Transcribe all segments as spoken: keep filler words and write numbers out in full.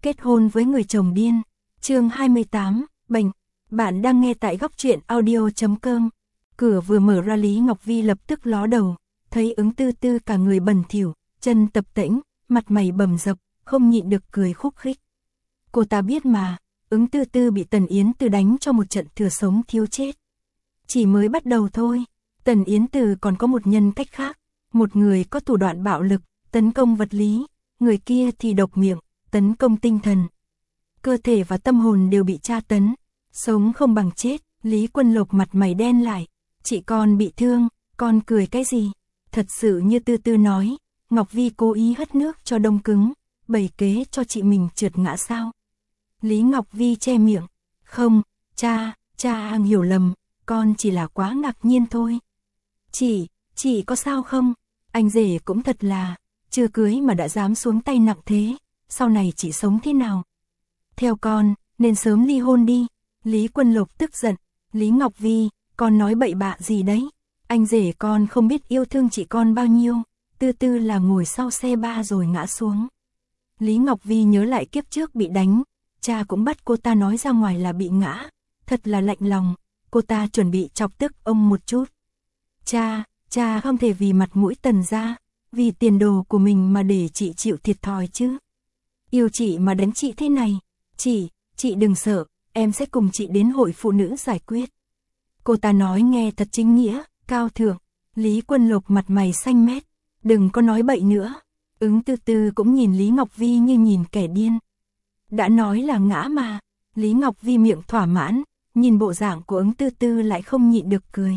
kết hôn với người chồng điên. Chương hai mươi tám, bệnh. Bạn đang nghe tại góc truyện audio chấm com. Cửa vừa mở ra Lý Ngọc Vi lập tức ló đầu, thấy Ứng Tư Tư cả người bẩn thỉu, chân tập tễnh, mặt mày bầm dập, không nhịn được cười khúc khích. Cô ta biết mà, Ứng Tư Tư bị Tần Yến Từ đánh cho một trận thừa sống thiếu chết. Chỉ mới bắt đầu thôi, Tần Yến Từ còn có một nhân cách khác, một người có thủ đoạn bạo lực, tấn công vật lý, người kia thì độc miệng, tấn công tinh thần. Cơ thể và tâm hồn đều bị tra tấn, sống không bằng chết. Lý Quân Lộc mặt mày đen lại, chị con bị thương, con cười cái gì? Thật sự như Tư Tư nói, Ngọc Vi cố ý hất nước cho đông cứng, bày kế cho chị mình trượt ngã sao? Lý Ngọc Vi che miệng, không, cha, cha Ang hiểu lầm, con chỉ là quá ngạc nhiên thôi. Chị, chị có sao không? Anh rể cũng thật là, chưa cưới mà đã dám xuống tay nặng thế, sau này chị sống thế nào? Theo con, nên sớm ly hôn đi. Lý Quân Lộc tức giận, Lý Ngọc Vi, con nói bậy bạ gì đấy? Anh rể con không biết yêu thương chị con bao nhiêu, Tư Tư là ngồi sau xe ba rồi ngã xuống. Lý Ngọc Vi nhớ lại kiếp trước bị đánh, cha cũng bắt cô ta nói ra ngoài là bị ngã, thật là lạnh lòng, cô ta chuẩn bị chọc tức ông một chút. Cha, cha không thể vì mặt mũi Tần gia, vì tiền đồ của mình mà để chị chịu thiệt thòi chứ. Yêu chị mà đánh chị thế này, chị, chị đừng sợ, em sẽ cùng chị đến hội phụ nữ giải quyết. Cô ta nói nghe thật chính nghĩa, cao thượng. Lý Quân Lộc mặt mày xanh mét, đừng có nói bậy nữa. Ứng Tư Tư cũng nhìn Lý Ngọc Vi như nhìn kẻ điên. Đã nói là ngã mà. Lý Ngọc Vi miệng thỏa mãn, nhìn bộ dạng của Ứng Tư Tư lại không nhịn được cười.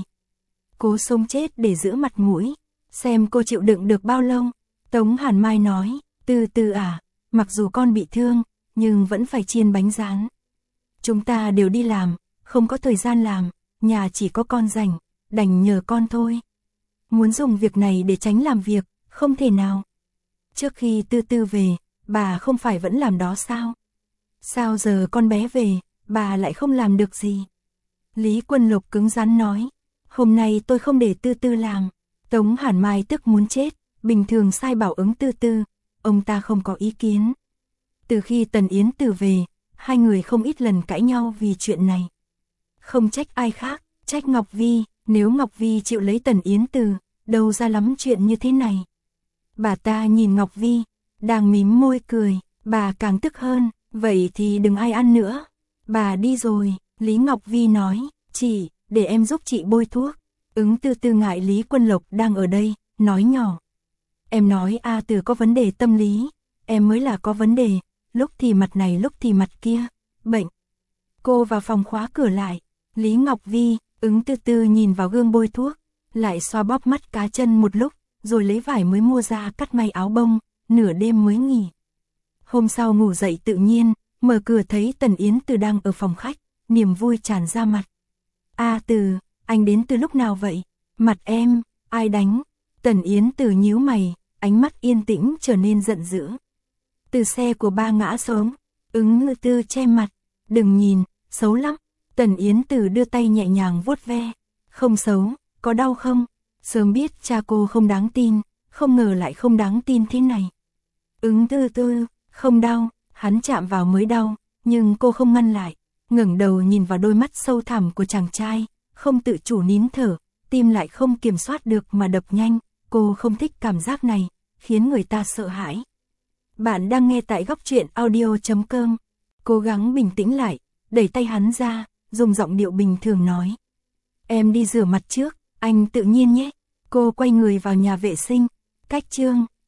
Cố sống chết để giữ mặt mũi, xem cô chịu đựng được bao lâu. Tống Hàn Mai nói, Tư Tư à, mặc dù con bị thương, nhưng vẫn phải chiên bánh rán. Chúng ta đều đi làm, không có thời gian làm, nhà chỉ có con rảnh, đành nhờ con thôi. Muốn dùng việc này để tránh làm việc, không thể nào. Trước khi Tư Tư về, bà không phải vẫn làm đó sao? Sao giờ con bé về, bà lại không làm được gì? Lý Quân Lộc cứng rắn nói, hôm nay tôi không để Tư Tư làm. Tống Hàn Mai tức muốn chết, bình thường sai bảo Ứng Tư Tư, ông ta không có ý kiến. Từ khi Tần Yến Từ về, hai người không ít lần cãi nhau vì chuyện này. Không trách ai khác, trách Ngọc Vi, nếu Ngọc Vi chịu lấy Tần Yến Từ, đâu ra lắm chuyện như thế này. Bà ta nhìn Ngọc Vi, đang mím môi cười, bà càng tức hơn, vậy thì đừng ai ăn nữa. Bà đi rồi, Lý Ngọc Vi nói, chị, để em giúp chị bôi thuốc. Ứng Tư Tư ngại Lý Quân Lộc đang ở đây, nói nhỏ. Em nói A Từ có vấn đề tâm lý, em mới là có vấn đề, lúc thì mặt này lúc thì mặt kia, bệnh. Cô vào phòng khóa cửa lại, Lý Ngọc Vi, Ứng Tư Tư nhìn vào gương bôi thuốc, lại xoa bóp mắt cá chân một lúc, rồi lấy vải mới mua ra cắt may áo bông, nửa đêm mới nghỉ. Hôm sau ngủ dậy tự nhiên, mở cửa thấy Tần Yến Từ đang ở phòng khách, niềm vui tràn ra mặt. A Từ, anh đến từ lúc nào vậy? Mặt em, ai đánh? Tần Yến Từ nhíu mày, ánh mắt yên tĩnh trở nên giận dữ. Từ xe của ba ngã xuống, Ứng Tư Tư che mặt, đừng nhìn, xấu lắm. Tần Yến Từ đưa tay nhẹ nhàng vuốt ve, không xấu, có đau không? Sớm biết cha cô không đáng tin, không ngờ lại không đáng tin thế này. Ứng Tư Tư, không đau, hắn chạm vào mới đau, nhưng cô không ngăn lại, ngẩng đầu nhìn vào đôi mắt sâu thẳm của chàng trai, không tự chủ nín thở, tim lại không kiểm soát được mà đập nhanh, cô không thích cảm giác này, khiến người ta sợ hãi. Bạn đang nghe tại góc truyện audio chấm com. Cố gắng bình tĩnh lại, đẩy tay hắn ra, dùng giọng điệu bình thường nói. Em đi rửa mặt trước, anh tự nhiên nhé. Cô quay người vào nhà vệ sinh. Cách chương